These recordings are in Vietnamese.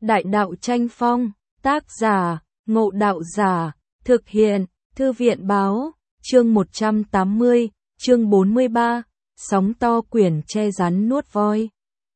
Đại đạo tranh phong, tác giả, Ngộ Đạo Giả, thực hiện, Thư viện báo, chương 180, chương 43, sóng to quyển che rắn nuốt voi.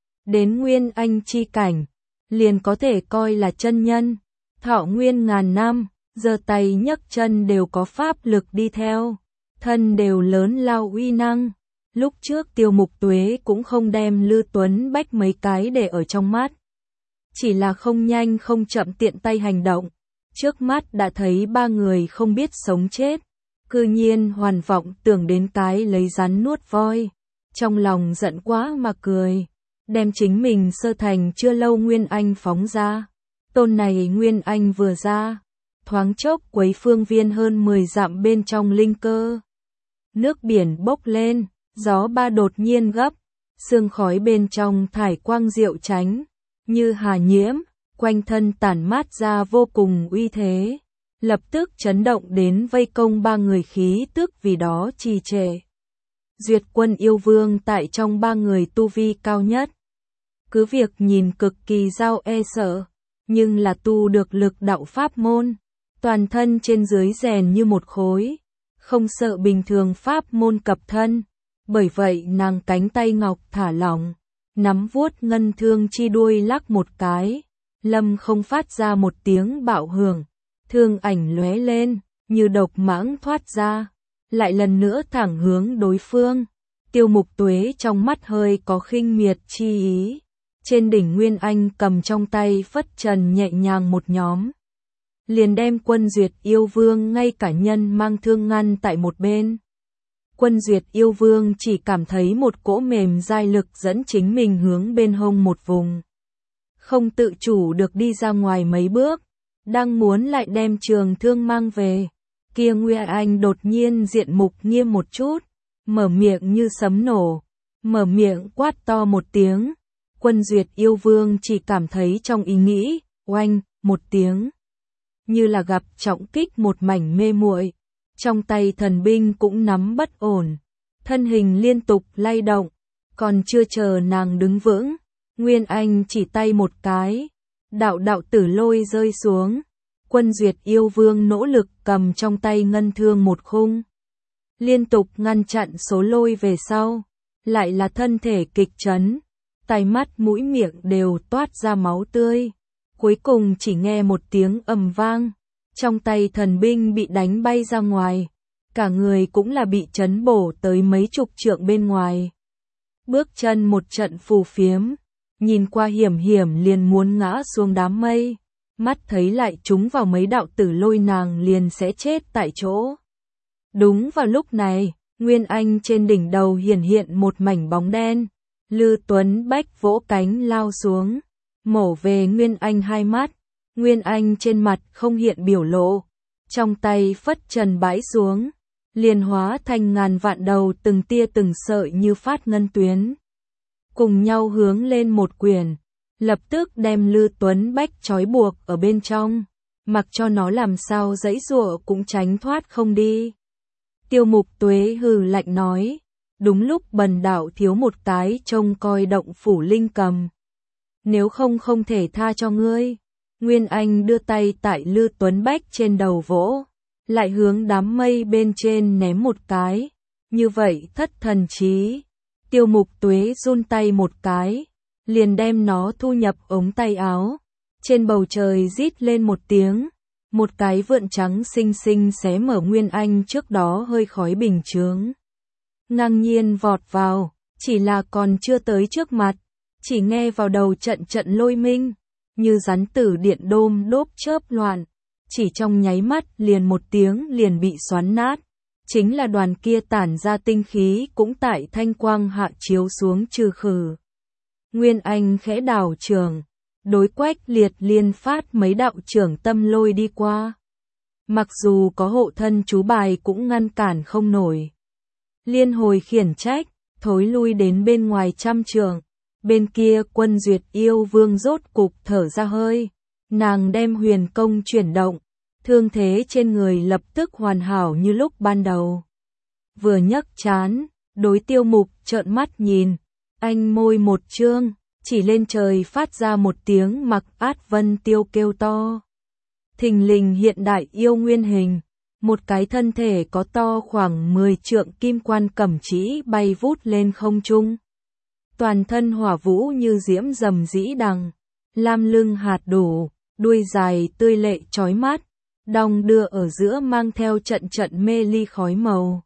Đến Nguyên Anh chi cảnh, liền có thể coi là chân nhân, thọ nguyên ngàn năm, giơ tay nhấc chân đều có pháp lực đi theo, thân đều lớn lao uy năng. Lúc trước Tiêu Mục Tuế cũng không đem Lư Tuấn Bách mấy cái để ở trong mắt. Chỉ là không nhanh không chậm tiện tay hành động. Trước mắt đã thấy ba người không biết sống chết. Cư nhiên hoàn vọng tưởng đến cái lấy rắn nuốt voi. Trong lòng giận quá mà cười. Đem chính mình sơ thành chưa lâu Nguyên Anh phóng ra. Tôn này Nguyên Anh vừa ra. Thoáng chốc quấy phương viên hơn 10 dặm bên trong linh cơ. Nước biển bốc lên. Gió ba đột nhiên gấp, sương khói bên trong thải quang diệu tránh, như hà nhiễm, quanh thân tản mát ra vô cùng uy thế, lập tức chấn động đến vây công ba người khí tức vì đó trì trệ. Duyệt Quân yêu vương tại trong ba người tu vi cao nhất. Cứ việc nhìn cực kỳ giao e sợ, nhưng là tu được lực đạo pháp môn, toàn thân trên dưới rèn như một khối, không sợ bình thường pháp môn cập thân. Bởi vậy nàng cánh tay ngọc thả lỏng, nắm vuốt ngân thương chi đuôi lắc một cái, lâm không phát ra một tiếng bạo hưởng, thương ảnh lóe lên, như độc mãng thoát ra, lại lần nữa thẳng hướng đối phương. Tiêu Mục Tuế trong mắt hơi có khinh miệt chi ý, trên đỉnh Nguyên Anh cầm trong tay phất trần nhẹ nhàng một nhóm. Liền đem Quân Duyệt yêu vương ngay cả nhân mang thương ngăn tại một bên. Quân Duyệt yêu vương chỉ cảm thấy một cỗ mềm dai lực dẫn chính mình hướng bên hông một vùng. Không tự chủ được đi ra ngoài mấy bước, đang muốn lại đem trường thương mang về. Kia Nguyên Anh đột nhiên diện mục nghiêm một chút, mở miệng như sấm nổ, mở miệng quát to một tiếng. Quân Duyệt yêu vương chỉ cảm thấy trong ý nghĩ, oanh, một tiếng. Như là gặp trọng kích một mảnh mê muội. Trong tay thần binh cũng nắm bất ổn, thân hình liên tục lay động, còn chưa chờ nàng đứng vững, Nguyên Anh chỉ tay một cái, đạo đạo tử lôi rơi xuống. Quân Duyệt yêu vương nỗ lực cầm trong tay ngân thương một khung, liên tục ngăn chặn số lôi về sau, lại là thân thể kịch chấn, tai mắt mũi miệng đều toát ra máu tươi, cuối cùng chỉ nghe một tiếng ầm vang. Trong tay thần binh bị đánh bay ra ngoài, cả người cũng là bị chấn bổ tới mấy chục trượng bên ngoài. Bước chân một trận phù phiếm, nhìn qua hiểm hiểm liền muốn ngã xuống đám mây, mắt thấy lại trúng vào mấy đạo tử lôi nàng liền sẽ chết tại chỗ. Đúng vào lúc này, Nguyên Anh trên đỉnh đầu hiện một mảnh bóng đen, Lư Tuấn Bách vỗ cánh lao xuống, mổ về Nguyên Anh hai mắt. Nguyên Anh trên mặt không hiện biểu lộ, trong tay phất trần bãi xuống, liền hóa thành ngàn vạn đầu từng tia từng sợi như phát ngân tuyến. Cùng nhau hướng lên một quyền, lập tức đem Lư Tuấn Bách trói buộc ở bên trong, mặc cho nó làm sao giãy giụa cũng tránh thoát không đi. Tiêu Mục Tuế hừ lạnh nói, đúng lúc bần đạo thiếu một cái trông coi động phủ linh cầm. Nếu không không thể tha cho ngươi. Nguyên Anh đưa tay tại Lư Tuấn Bách trên đầu vỗ, lại hướng đám mây bên trên ném một cái, như vậy thất thần trí. Tiêu Mục Tuế run tay một cái, liền đem nó thu nhập ống tay áo, trên bầu trời rít lên một tiếng, một cái vượn trắng xinh xinh xé mở Nguyên Anh trước đó hơi khói bình chướng. Ngang nhiên vọt vào, chỉ là còn chưa tới trước mặt, chỉ nghe vào đầu trận trận lôi minh. Như rắn tử điện đôm đốp chớp loạn, chỉ trong nháy mắt liền một tiếng liền bị xoắn nát, chính là đoàn kia tản ra tinh khí cũng tại thanh quang hạ chiếu xuống trừ khử. Nguyên Anh khẽ đảo trường, đối Quách Liệt liên phát mấy đạo trưởng tâm lôi đi qua. Mặc dù có hộ thân chú bài cũng ngăn cản không nổi. Liên hồi khiển trách, thối lui đến bên ngoài trăm trượng. Bên kia Quân Duyệt yêu vương rốt cục thở ra hơi, nàng đem huyền công chuyển động, thương thế trên người lập tức hoàn hảo như lúc ban đầu. Vừa nhấc trán, đối Tiêu Mục trợn mắt nhìn, anh môi một trương, chỉ lên trời phát ra một tiếng Mặc Át Vân Tiêu kêu to. Thình lình hiện đại yêu nguyên hình, một cái thân thể có to khoảng 10 trượng kim quan cẩm trĩ bay vút lên không trung. Toàn thân hỏa vũ như diễm rầm rĩ đằng, lam lưng hạt đổ, đuôi dài tươi lệ chói mắt, đong đưa ở giữa mang theo trận trận mê ly khói màu.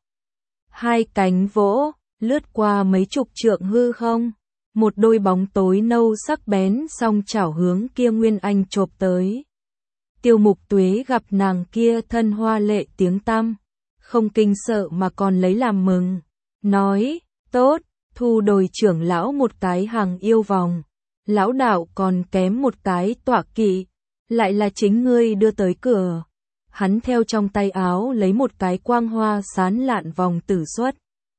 Hai cánh vỗ, lướt qua mấy chục trượng hư không, một đôi bóng tối nâu sắc bén song chảo hướng kia Nguyên Anh chộp tới. Tiêu Mục Tuế gặp nàng kia thân hoa lệ tiếng tăm, không kinh sợ mà còn lấy làm mừng, nói, tốt, thu đồi trưởng lão một cái hàng yêu vòng, lão đạo còn kém một cái tọa kỵ, lại là chính ngươi đưa tới cửa. Hắn theo trong tay áo lấy một cái quang hoa sán lạn vòng tử xuất.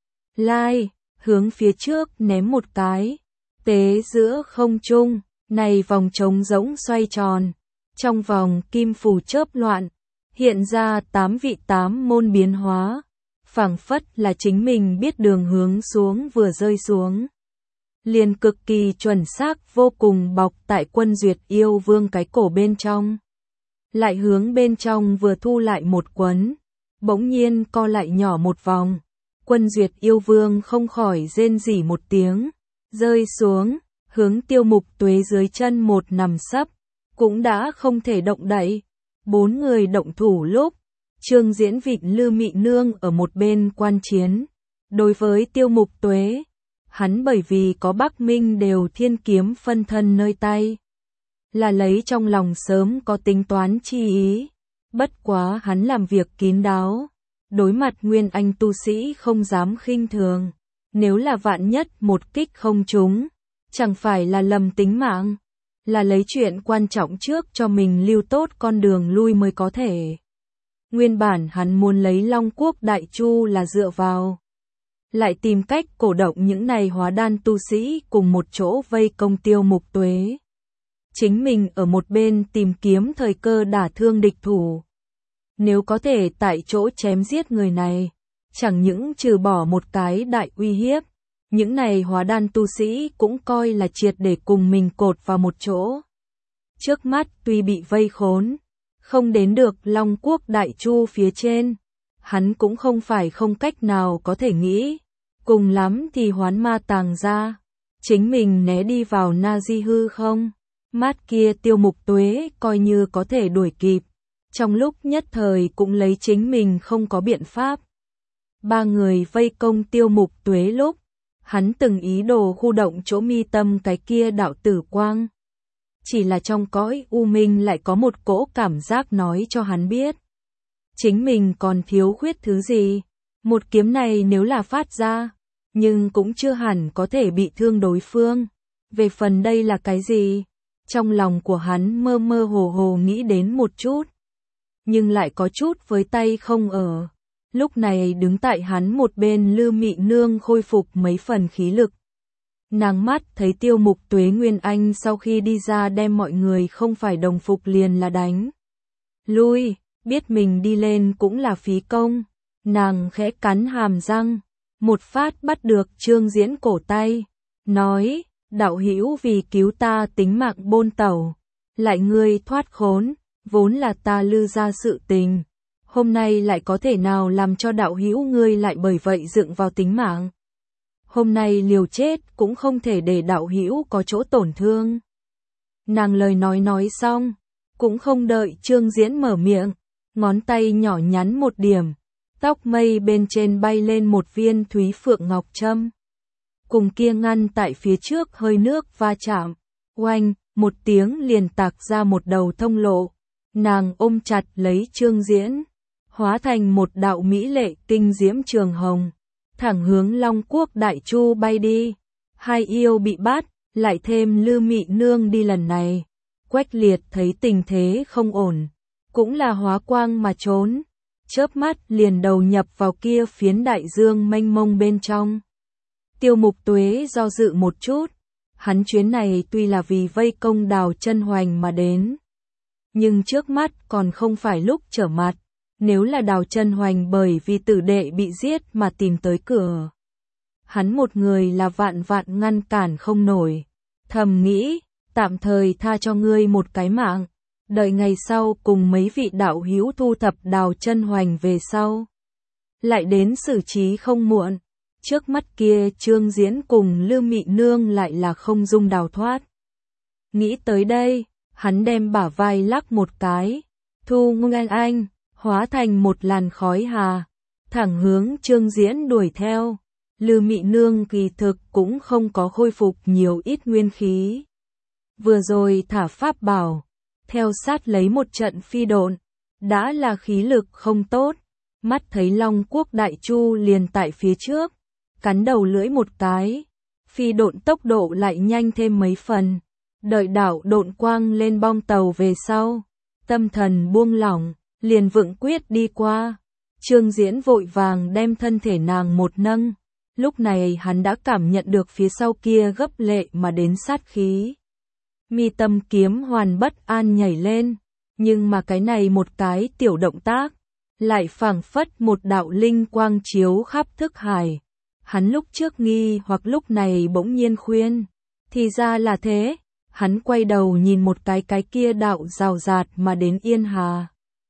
Lai, hướng phía trước ném một cái, tế giữa không trung, này vòng trống rỗng xoay tròn. Trong vòng kim phù chớp loạn, hiện ra 8 vị 8 môn biến hóa, phảng phất là chính mình biết đường hướng xuống vừa rơi xuống. Liền cực kỳ chuẩn xác vô cùng bọc tại Quân Duyệt Yêu Vương cái cổ bên trong. Lại hướng bên trong vừa thu lại một quấn, bỗng nhiên co lại nhỏ một vòng. Quân Duyệt Yêu Vương không khỏi rên rỉ một tiếng, rơi xuống, hướng Tiêu Mục Tuế dưới chân một nằm sấp, cũng đã không thể động đậy. Bốn người động thủ lúc, Trương Diễn vịn Lư Mị Nương ở một bên quan chiến. Đối với Tiêu Mục Tuế, hắn bởi vì có Bắc Minh đều thiên kiếm phân thân nơi tay, là lấy trong lòng sớm có tính toán chi ý. Bất quá hắn làm việc kín đáo, đối mặt Nguyên Anh tu sĩ không dám khinh thường. Nếu là vạn nhất một kích không trúng, chẳng phải là lầm tính mạng, là lấy chuyện quan trọng trước cho mình lưu tốt con đường lui mới có thể. Nguyên bản hắn muốn lấy Long Quốc Đại Chu là dựa vào, lại tìm cách cổ động những này hóa đan tu sĩ cùng một chỗ vây công Tiêu Mục Tuế. Chính mình ở một bên tìm kiếm thời cơ đả thương địch thủ. Nếu có thể tại chỗ chém giết người này, chẳng những trừ bỏ một cái đại uy hiếp, những này hóa đan tu sĩ cũng coi là triệt để cùng mình cột vào một chỗ. Trước mắt tuy bị vây khốn, không đến được Long Quốc Đại Chu phía trên, hắn cũng không phải không cách nào có thể nghĩ, cùng lắm thì hoán ma tàng ra, chính mình né đi vào Na Di hư không. Mát kia Tiêu Mục Tuế coi như có thể đuổi kịp, trong lúc nhất thời cũng lấy chính mình không có biện pháp. Ba người vây công Tiêu Mục Tuế lúc, hắn từng ý đồ khu động chỗ mi tâm cái kia đạo tử quang. Chỉ là trong cõi u minh lại có một cỗ cảm giác nói cho hắn biết, chính mình còn thiếu khuyết thứ gì. Một kiếm này nếu là phát ra, nhưng cũng chưa hẳn có thể bị thương đối phương. Về phần đây là cái gì? Trong lòng của hắn mơ mơ hồ hồ nghĩ đến một chút, nhưng lại có chút với tay không ở. Lúc này đứng tại hắn một bên Lư Mị Nương khôi phục mấy phần khí lực. Nàng mắt thấy Tiêu Mục Tuế Nguyên Anh sau khi đi ra đem mọi người không phải đồng phục liền là đánh lui, biết mình đi lên cũng là phí công. Nàng khẽ cắn hàm răng, một phát bắt được Trương Diễn cổ tay, nói, đạo hữu vì cứu ta tính mạng bôn tẩu, lại ngươi thoát khốn, vốn là ta Lư ra sự tình. Hôm nay lại có thể nào làm cho đạo hữu ngươi lại bởi vậy dựng vào tính mạng. Hôm nay liều chết cũng không thể để đạo hữu có chỗ tổn thương. Nàng lời nói xong, cũng không đợi Trương Diễn mở miệng, ngón tay nhỏ nhắn một điểm, tóc mây bên trên bay lên một viên thúy phượng ngọc trâm. Cùng kia ngăn tại phía trước hơi nước va chạm, oanh, một tiếng liền tạc ra một đầu thông lộ. Nàng ôm chặt lấy Trương Diễn, hóa thành một đạo mỹ lệ tinh diễm trường hồng, thẳng hướng Long Quốc Đại Chu bay đi. Hai yêu bị bắt, lại thêm Lư Mị Nương đi lần này. Quách Liệt thấy tình thế không ổn, cũng là hóa quang mà trốn, chớp mắt liền đầu nhập vào kia phiến đại dương mênh mông bên trong. Tiêu Mục Tuế do dự một chút, hắn chuyến này tuy là vì vây công Đào Chân Hoành mà đến, nhưng trước mắt còn không phải lúc trở mặt. Nếu là Đào Chân Hoành bởi vì tử đệ bị giết mà tìm tới cửa, hắn một người là vạn vạn ngăn cản không nổi. thầm nghĩ, tạm thời tha cho ngươi một cái mạng, đợi ngày sau cùng mấy vị đạo hữu thu thập Đào Chân Hoành về sau. Lại đến xử trí không muộn, trước mắt kia Trương Diễn cùng Lưu Mị Nương lại là không dung đào thoát. Nghĩ tới đây, hắn đem bả vai lắc một cái, Thu Nguyên Anh, hóa thành một làn khói hà, thẳng hướng Trương Diễn đuổi theo. Lưu Mị Nương kỳ thực cũng không có khôi phục nhiều ít nguyên khí. Vừa rồi thả pháp bảo, theo sát lấy một trận phi độn, đã là khí lực không tốt, mắt thấy Long Quốc Đại Chu liền tại phía trước, cắn đầu lưỡi một cái, phi độn tốc độ lại nhanh thêm mấy phần, đợi đảo độn quang lên bong tàu về sau, tâm thần buông lỏng, liền vững quyết đi qua. Trương Diễn vội vàng đem thân thể nàng một nâng, lúc này hắn đã cảm nhận được phía sau kia gấp lệ mà đến sát khí. Mi tâm kiếm hoàn bất an nhảy lên, nhưng mà cái này một cái tiểu động tác, lại phảng phất một đạo linh quang chiếu khắp thức hải. Hắn lúc trước nghi hoặc lúc này bỗng nhiên khuyên, thì ra là thế, hắn quay đầu nhìn một cái kia đạo rào rạt mà đến Yên Hà.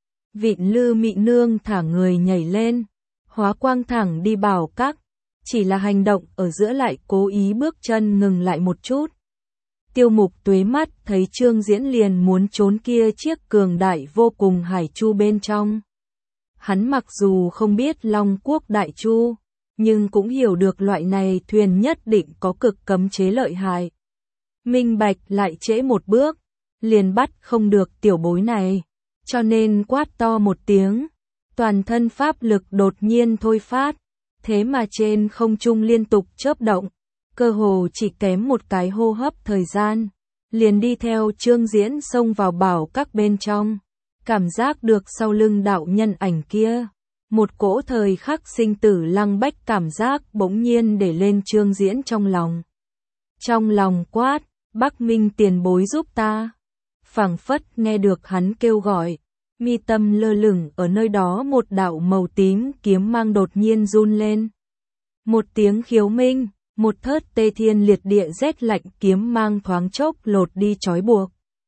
Vịn Lưu Mị Nương thả người nhảy lên, hóa quang thẳng đi Bảo Các, chỉ là hành động ở giữa lại cố ý bước chân ngừng lại một chút. Tiêu Mục Tuế mắt thấy Trương Diễn liền muốn trốn kia chiếc cường đại vô cùng hải chu bên trong. Hắn mặc dù không biết Long Quốc Đại Chu, nhưng cũng hiểu được loại này thuyền nhất định có cực cấm chế lợi hại. Minh bạch lại trễ một bước, liền bắt không được tiểu bối này, cho nên quát to một tiếng, toàn thân pháp lực đột nhiên thôi phát, thế mà trên không trung liên tục chớp động, cơ hồ chỉ kém một cái hô hấp thời gian, liền đi theo Trương Diễn xông vào Bảo Các bên trong, cảm giác được sau lưng đạo nhân ảnh kia, một cỗ thời khắc sinh tử lăng bách cảm giác bỗng nhiên để lên Trương Diễn trong lòng. Trong lòng quát, Bắc Minh tiền bối giúp ta. Phảng phất nghe được hắn kêu gọi, mi tâm lơ lửng ở nơi đó một đạo màu tím kiếm mang đột nhiên run lên. Một tiếng khiếu minh, một thớt tê thiên liệt địa rét lạnh kiếm mang thoáng chốc lột đi trói buộc.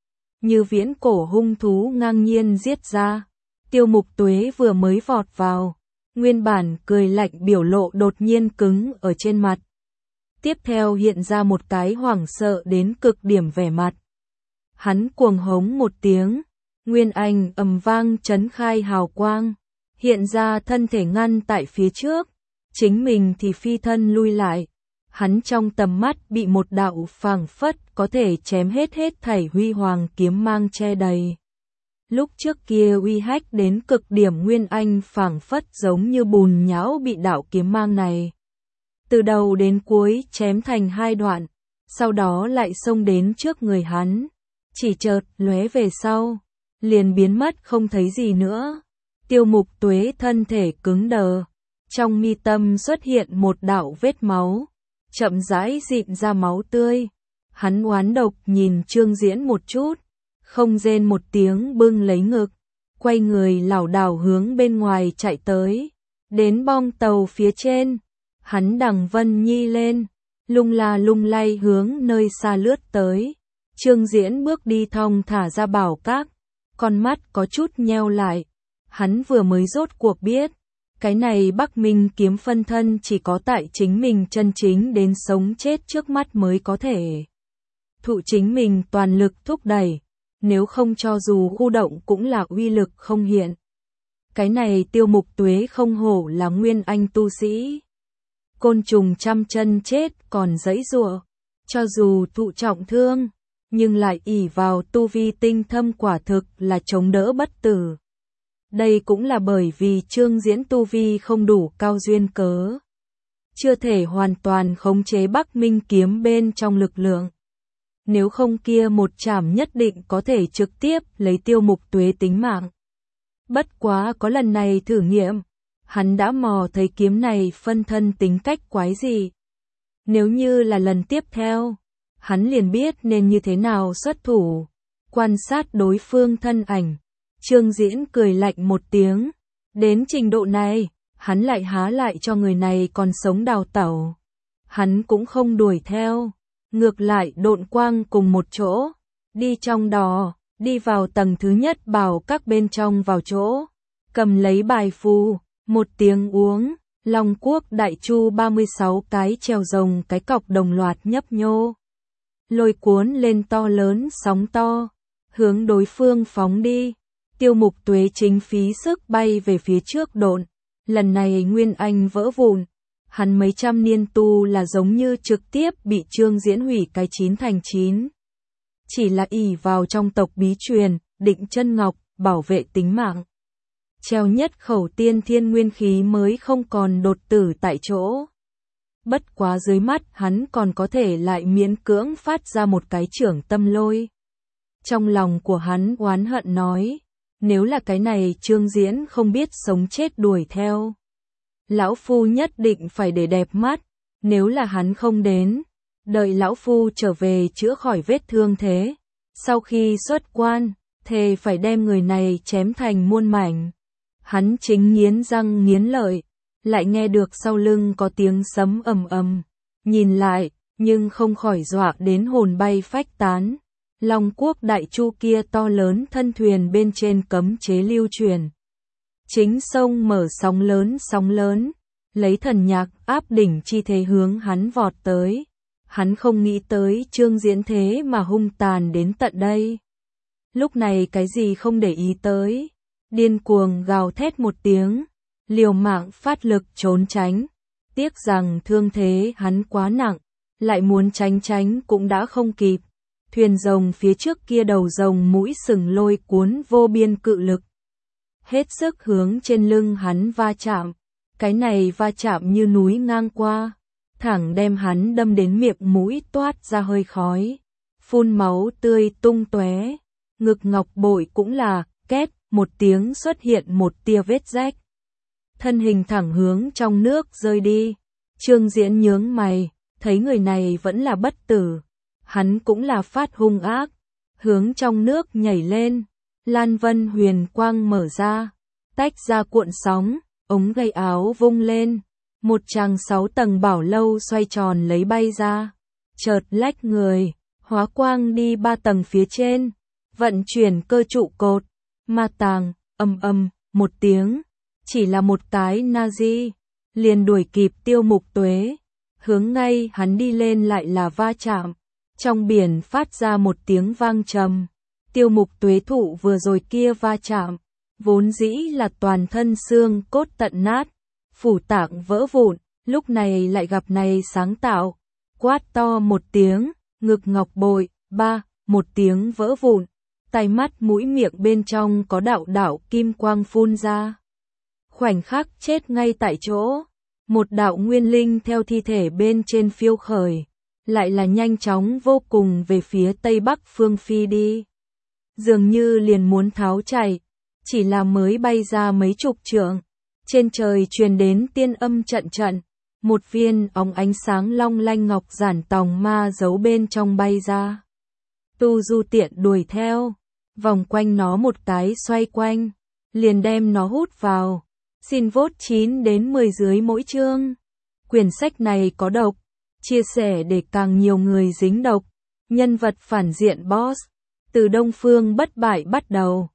Như viễn cổ hung thú ngang nhiên giết ra. Tiêu Mục Tuế vừa mới vọt vào, nguyên bản cười lạnh biểu lộ đột nhiên cứng ở trên mặt. Tiếp theo hiện ra một cái hoảng sợ đến cực điểm vẻ mặt. Hắn cuồng hống một tiếng, Nguyên Anh ầm vang chấn khai hào quang, hiện ra thân thể ngăn tại phía trước, chính mình thì phi thân lui lại. Hắn trong tầm mắt bị một đạo phảng phất có thể chém hết thảy huy hoàng kiếm mang che đầy. Lúc trước kia uy hách đến cực điểm Nguyên Anh phảng phất giống như bùn nhão bị đạo kiếm mang này từ đầu đến cuối chém thành hai đoạn, sau đó lại xông đến trước người hắn, chỉ chợt lóe về sau, liền biến mất không thấy gì nữa. Tiêu Mục Tuế thân thể cứng đờ, trong mi tâm xuất hiện một đạo vết máu, chậm rãi dịn ra máu tươi. Hắn oán độc nhìn Trương Diễn một chút, không rên một tiếng bưng lấy ngực, quay người lảo đảo hướng bên ngoài chạy tới, đến bong tàu phía trên, hắn đằng Vân Nhi lên, lung la lung lay hướng nơi xa lướt tới. Trương Diễn bước đi thong thả ra Bảo Các, con mắt có chút nheo lại, hắn vừa mới rốt cuộc biết, cái này Bắc Minh kiếm phân thân chỉ có tại chính mình chân chính đến sống chết trước mắt mới có thể thụ chính mình toàn lực thúc đẩy, nếu không cho dù khu động cũng là uy lực không hiện. Cái này Tiêu Mục Tuế không hổ là Nguyên Anh tu sĩ. Côn trùng trăm chân chết còn giãy giụa, cho dù thụ trọng thương, nhưng lại ỷ vào tu vi tinh thâm quả thực là chống đỡ bất tử. Đây cũng là bởi vì Trương Diễn tu vi không đủ cao duyên cớ, chưa thể hoàn toàn khống chế Bắc Minh kiếm bên trong lực lượng. Nếu không kia một chảm nhất định có thể trực tiếp lấy Tiêu Mục Tuế tính mạng. Bất quá có lần này thử nghiệm, hắn đã mò thấy kiếm này phân thân tính cách quái gì. Nếu như là lần tiếp theo, hắn liền biết nên như thế nào xuất thủ, quan sát đối phương thân ảnh. Trương Diễn cười lạnh một tiếng, đến trình độ này, hắn lại há lại cho người này còn sống đào tẩu. Hắn cũng không đuổi theo, ngược lại độn quang cùng một chỗ, đi trong đó, đi vào tầng thứ nhất bảo các bên trong vào chỗ, cầm lấy bài phù, một tiếng uống, Long Quốc Đại Chu 36 cái treo rồng cái cọc đồng loạt nhấp nhô. Lôi cuốn lên to lớn sóng to, hướng đối phương phóng đi. Tiêu Mục Tuế chính phí sức bay về phía trước độn, lần này Nguyên Anh vỡ vụn. Hắn mấy trăm niên tu là giống như trực tiếp bị Trương Diễn hủy cái 9 thành 9. Chỉ là ỷ vào trong tộc bí truyền, định chân ngọc, bảo vệ tính mạng. Treo nhất khẩu tiên thiên nguyên khí mới không còn đột tử tại chỗ. Bất quá dưới mắt hắn còn có thể lại miễn cưỡng phát ra một cái trưởng tâm lôi. Trong lòng của hắn oán hận nói, nếu là cái này Trương Diễn không biết sống chết đuổi theo. Lão Phu nhất định phải để đẹp mắt, nếu là hắn không đến, đợi Lão Phu trở về chữa khỏi vết thương thế. Sau khi xuất quan, thề phải đem người này chém thành muôn mảnh. Hắn chính nghiến răng nghiến lợi, lại nghe được sau lưng có tiếng sấm ầm ầm, nhìn lại, nhưng không khỏi dọa đến hồn bay phách tán. Long Quốc Đại Chu kia to lớn thân thuyền bên trên cấm chế lưu truyền. Chính sông mở sóng lớn, lấy thần nhạc áp đỉnh chi thế hướng hắn vọt tới. Hắn không nghĩ tới Trương Diễn thế mà hung tàn đến tận đây. Lúc này cái gì không để ý tới, điên cuồng gào thét một tiếng, liều mạng phát lực trốn tránh. Tiếc rằng thương thế hắn quá nặng, lại muốn tránh cũng đã không kịp. Thuyền rồng phía trước kia đầu rồng mũi sừng lôi cuốn vô biên cự lực. Hết sức hướng trên lưng hắn va chạm. Cái này va chạm như núi ngang qua, thẳng đem hắn đâm đến miệng mũi toát ra hơi khói, phun máu tươi tung tóe. Ngực ngọc bội cũng là, két, một tiếng xuất hiện một tia vết rách. Thân hình thẳng hướng trong nước rơi đi. Trương Diễn nhướng mày, thấy người này vẫn là bất tử. Hắn cũng là phát hung ác, hướng trong nước nhảy lên. Lan Vân huyền quang mở ra, tách ra cuộn sóng, ống gây áo vung lên. Một tràng 6 tầng bảo lâu xoay tròn lấy bay ra. Chợt lách người, hóa quang đi 3 tầng phía trên. Vận chuyển cơ trụ cột, ma tàng, một tiếng. Chỉ là một cái Nazi, liền đuổi kịp Tiêu Mục Tuế. Hướng ngay hắn đi lên lại là va chạm. Trong biển phát ra một tiếng vang trầm. Tiêu Mục Tuế thụ vừa rồi kia va chạm, vốn dĩ là toàn thân xương cốt tận nát, phủ tạng vỡ vụn, lúc này lại gặp này sáng tạo. Quát to một tiếng, ngực ngọc bội, một tiếng vỡ vụn, tai mắt mũi miệng bên trong có đạo đạo kim quang phun ra. Khoảnh khắc chết ngay tại chỗ, một đạo nguyên linh theo thi thể bên trên phiêu khởi, lại là nhanh chóng vô cùng về phía tây bắc phương phi đi. Dường như liền muốn tháo chạy, chỉ là mới bay ra mấy chục trượng, trên trời truyền đến tiên âm trận trận, một viên óng ánh sáng long lanh ngọc giản tòng ma giấu bên trong bay ra. Tu Du tiện đuổi theo, vòng quanh nó một cái xoay quanh, liền đem nó hút vào. Xin vote 9 đến 10 dưới mỗi chương. Quyển sách này có độc, chia sẻ để càng nhiều người dính độc. Nhân vật phản diện boss, từ Đông Phương bất bại bắt đầu.